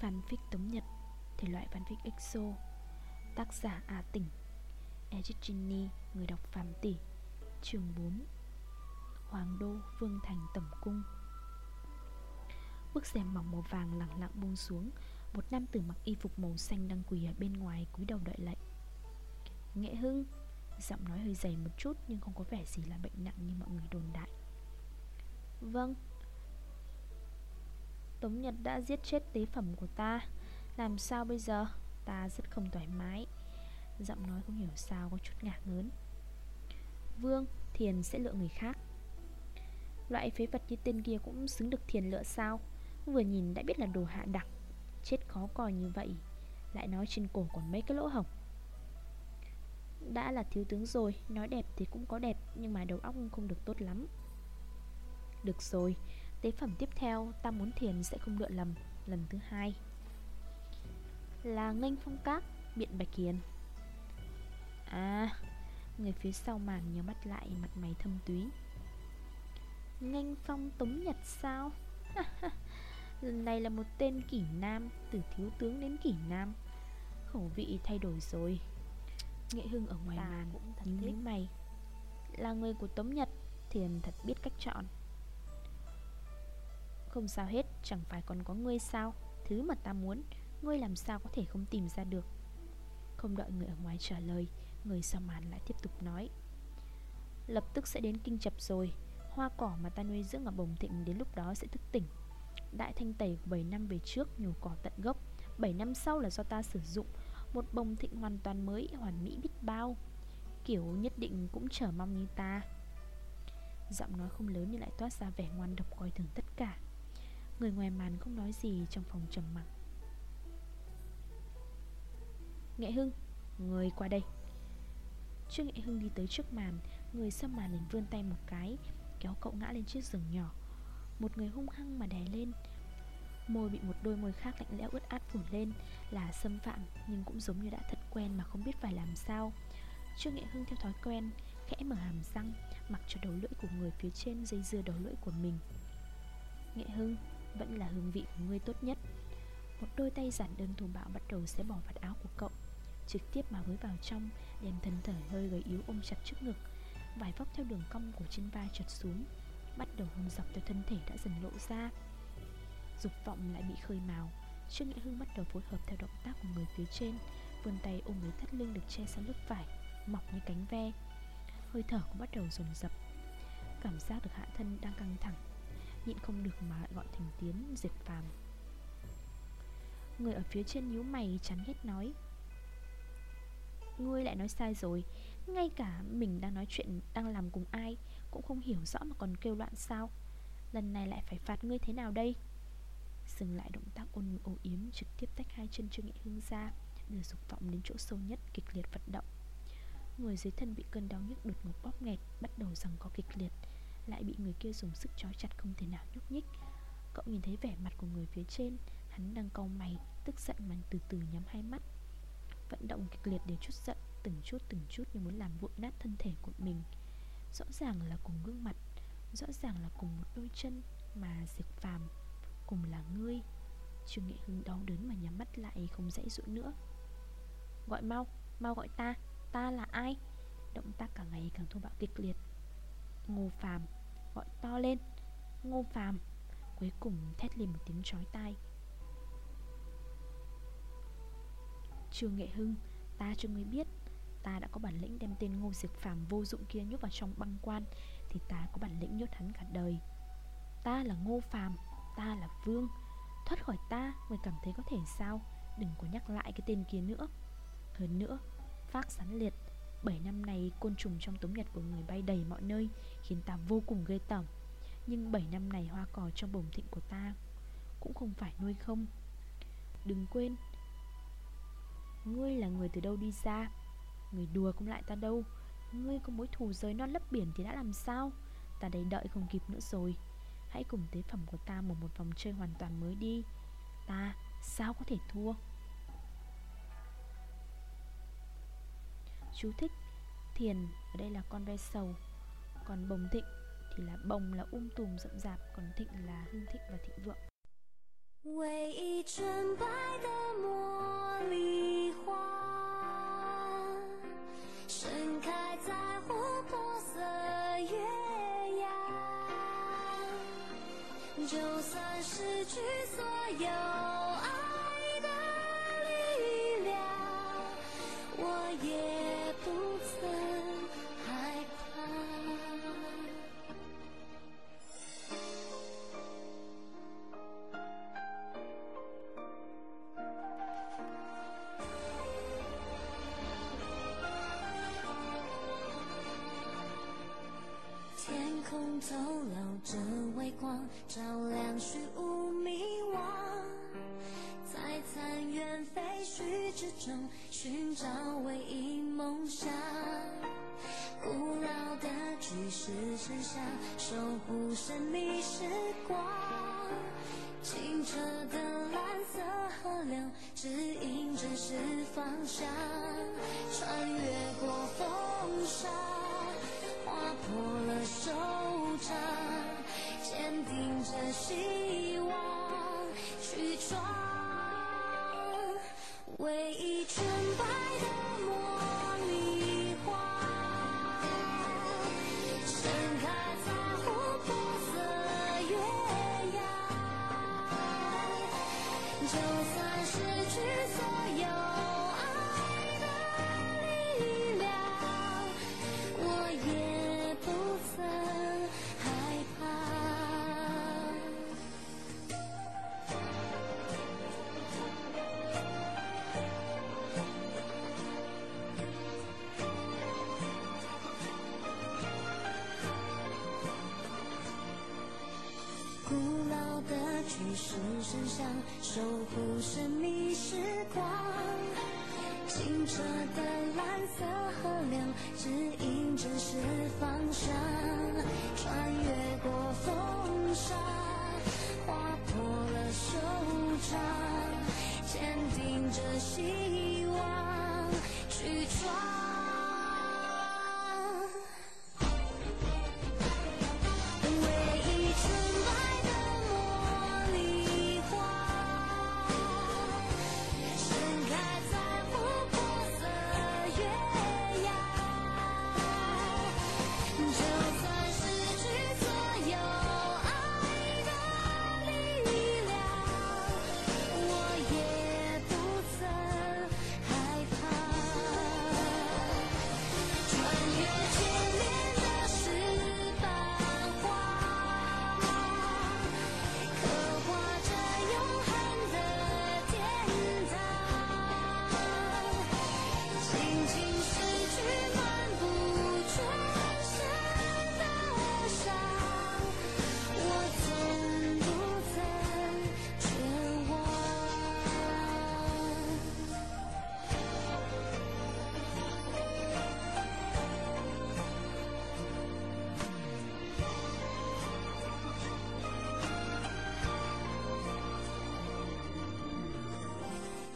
Fanfic Tống Nhật, thể loại fanfic EXO. Tác giả A Tỉnh, Edit Ginny, người đọc Phạm Tỷ. Chương 4. Hoàng đô Vương thành tổng cung. Bức rèm mỏng màu vàng lẳng lặng buông xuống. Một nam tử mặc y phục màu xanh đang quỳ ở bên ngoài cúi đầu đợi lệnh. Nghệ Hưng. Giọng nói hơi dày một chút nhưng không có vẻ gì là bệnh nặng như mọi người đồn đại. Vâng. Tống Nhật đã giết chết tế phẩm của ta. Làm sao bây giờ? Ta rất không thoải mái. Giọng nói không hiểu sao có chút ngả ngớn. Vương, Thiền sẽ lựa người khác. Loại phế vật như tên kia cũng xứng được Thiền lựa sao? Vừa nhìn đã biết là đồ hạ đẳng. Chết khó coi như vậy, lại nói trên cổ còn mấy cái lỗ hổng. Đã là thiếu tướng rồi, nói đẹp thì cũng có đẹp, nhưng mà đầu óc không được tốt lắm. Được rồi, tế phẩm tiếp theo ta muốn Thiền sẽ không lựa lầm lần thứ hai. Là Nghênh Phong Các, Biện Bạch Hiền. À, người phía sau màn nhíu mắt lại, mặt mày thâm túy. Nghênh Phong Tống Nhật sao? Lần này là một tên kỷ nam, từ thiếu tướng đến kỷ nam. Khẩu vị thay đổi rồi. Nghệ Hưng ở ngoài màn cũng nhíu mày. Là người của Tống Nhật, Thiền thật biết cách chọn. Không sao hết, chẳng phải còn có ngươi sao? Thứ mà ta muốn, ngươi làm sao có thể không tìm ra được? Không đợi người ở ngoài trả lời, người sau màn lại tiếp tục nói. Lập tức sẽ đến Kinh Chập rồi. Hoa cỏ mà ta nuôi dưỡng ở Bồng Thịnh đến lúc đó sẽ thức tỉnh. Đại thanh tẩy của 7 năm về trước nhổ cỏ tận gốc, 7 năm sau là do ta sử dụng. Một Bồng Thịnh hoàn toàn mới, hoàn mỹ biết bao. Kiểu nhất định cũng chờ mong như ta. Giọng nói không lớn nhưng lại toát ra vẻ ngoan độc coi thường tất cả. Người ngoài màn không nói gì, trong phòng trầm mặc. Nghệ Hưng, người qua đây. Trước Nghệ Hưng đi tới trước màn, người sau màn liền vươn tay một cái, kéo cậu ngã lên chiếc giường nhỏ. Một người hung hăng mà đè lên. Môi bị một đôi môi khác lạnh lẽo ướt át phủ lên. Là xâm phạm nhưng cũng giống như đã thật quen mà không biết phải làm sao. Trước Nghệ Hưng theo thói quen khẽ mở hàm răng, mặc cho đầu lưỡi của người phía trên dây dưa đầu lưỡi của mình. Nghệ Hưng, vẫn là hương vị của ngươi tốt nhất. Một đôi tay giản đơn thô bạo bắt đầu xé bỏ vạt áo của cậu, trực tiếp mà với vào trong, đem thân thể hơi gầy yếu ôm chặt trước ngực. Vải vóc theo đường cong của trên vai trượt xuống, bắt đầu hôn dọc theo thân thể đã dần lộ ra. Dục vọng lại bị khơi mào. Trương Nghệ Hưng bắt đầu phối hợp theo động tác của người phía trên, vươn tay ôm lấy thắt lưng được che sau lớp vải mỏng như cánh ve. Hơi thở cũng bắt đầu dồn dập. Cảm giác được hạ thân đang căng thẳng, nhịn không được mà gọi thành tiếng Diệp Phàm. Người ở phía trên nhíu mày chán ghét nói. Ngươi lại nói sai rồi. Ngay cả mình đang nói chuyện, đang làm cùng ai cũng không hiểu rõ mà còn kêu loạn sao? Lần này lại phải phạt ngươi thế nào đây? Dừng lại động tác ôn nhu âu yếm, trực tiếp tách hai chân Trương Nghệ Hưng ra, đưa dục vọng đến chỗ sâu nhất, kịch liệt vận động. Người dưới thân bị cơn đau nhức đột ngột bóp nghẹt, bắt đầu giằng co kịch liệt, lại bị người kia dùng sức trói chặt không thể nào nhúc nhích. Cậu nhìn thấy vẻ mặt của người phía trên, hắn đang cau mày, tức giận mà từ từ nhắm hai mắt. Vận động kịch liệt để trút giận, từng chút như muốn làm vụn nát thân thể của mình. Rõ ràng là cùng gương mặt, rõ ràng là cùng một đôi chân, mà Diệp Phàm cùng là ngươi. Trương Nghệ Hưng đau đớn mà nhắm mắt lại, không dãy dụa nữa. Gọi mau, mau gọi ta. Ta là ai? Động tác càng ngày càng thô bạo kịch liệt. Ngô Phàm. Gọi to lên. Ngô Phàm. Cuối cùng thét lên một tiếng chói tai. Trương Nghệ Hưng, ta cho ngươi biết, ta đã có bản lĩnh đem tên Ngô Diệp Phàm vô dụng kia nhốt vào trong băng quan, thì ta có bản lĩnh nhốt hắn cả đời. Ta là Ngô Phàm, ta là Vương. Thoát khỏi ta, ngươi cảm thấy có thể sao? Đừng có nhắc lại cái tên kia nữa. Hơn nữa, Phác Sán Liệt, 7 năm này côn trùng trong Tống Nhật của người bay đầy mọi nơi, khiến ta vô cùng ghê tởm. Nhưng 7 năm này hoa cỏ trong Bồng Thịnh của ta cũng không phải nuôi không. Đừng quên, ngươi là người từ đâu đi ra? Người đùa cũng lại ta đâu. Ngươi có mối thù rời non lấp biển thì đã làm sao? Ta đây đợi không kịp nữa rồi. Hãy cùng tế phẩm của ta mở một vòng chơi hoàn toàn mới đi. Ta sao có thể thua? Chú thích: Thiền ở đây là con ve sầu, còn Bồng Thịnh thì là bồng là tùm rậm rạp, còn thịnh là hưng thịnh và thịnh vượng. 唯一纯白的茉莉花，盛开在琥珀色月牙。就算失去所有爱的力量，我也不曾害怕。天空透露着微光，照亮虚无迷惘，在残垣废墟之中寻找唯一梦想。古老的巨石神像守护神秘时光，清澈的蓝色河流指引真实方向，穿越过风沙，划破了手掌，坚定着希望去闯。唯一纯白的茉莉花，盛开在琥珀色月牙。就算失去所有爱的力量，我也不曾害怕。古老的巨石神像守护神秘时光，清澈的蓝色河流指引真实方向，穿越过风沙，划破了手掌，坚定着希望